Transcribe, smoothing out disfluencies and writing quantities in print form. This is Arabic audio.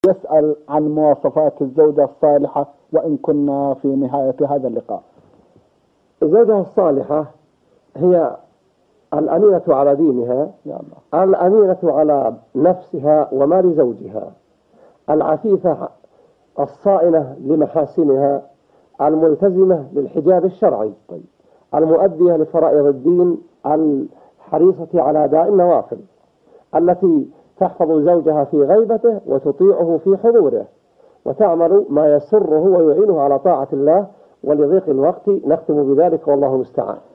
يسأل عن مواصفات الزوجة الصالحة، وإن كنا في نهاية هذا اللقاء. الزوجة الصالحة هي الأمينة على دينها، الأمينة على نفسها ومال زوجها، العفيفة الصائنة لمحاسنها، الملتزمة بالحجاب الشرعي، المؤدية لفرائض الدين، الحريصة على أداء النوافل، التي تحفظ زوجها في غيبته وتطيعه في حضوره، وتعمل ما يسره ويعينه على طاعة الله. ولضيق الوقت نختم بذلك والله المستعان.